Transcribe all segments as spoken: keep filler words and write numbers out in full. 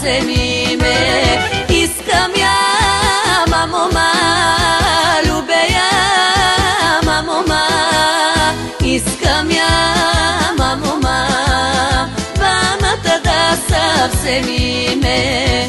съвсем име. Искам я, мамо, ма, любя я, мамо, ма. Искам я, мамо, ма, двамата да съвсем име.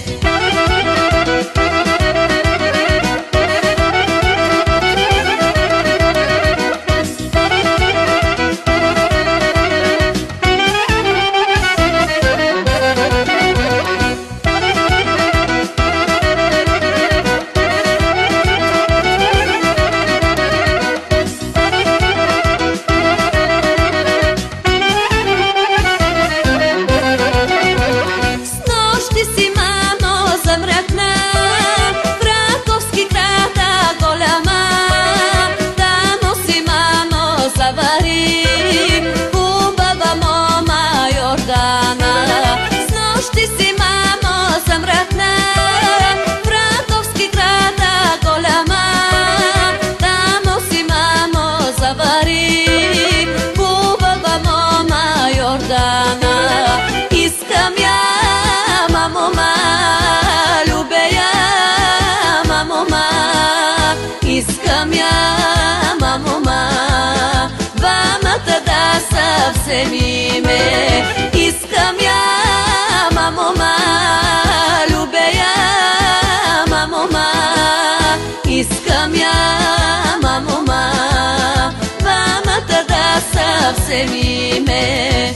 Искам я, мамо, ма, двамата да съвсем име. Искам я, мамо, ма, любя я, мамо, ма. Искам я, мамо, ма, двамата да съвсем име.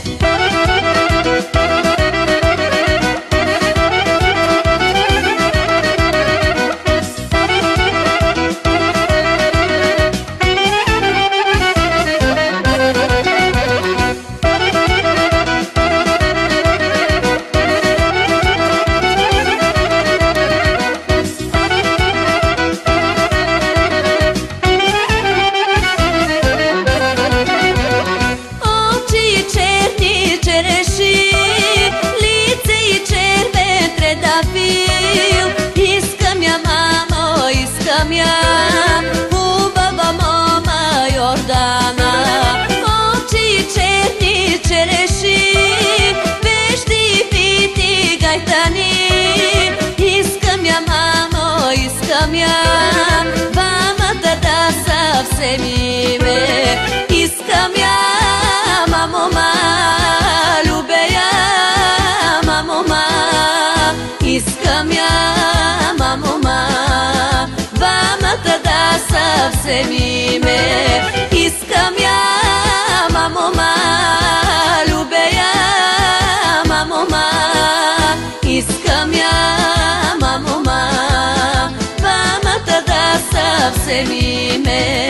Искам я, хубава мома Йордана, очи черни череши, вежди бити гайтани. Искам я, мамо, искам я, двамата да съвсем име. Искам я, мамо, ма, любя я, мамо, ма. Искам я, мамо, ма, двамата да съвсем име. Искам я, мамо, ма, любя я, мамо, ма. Искам я, мамо, ма, двамата да съвсем име.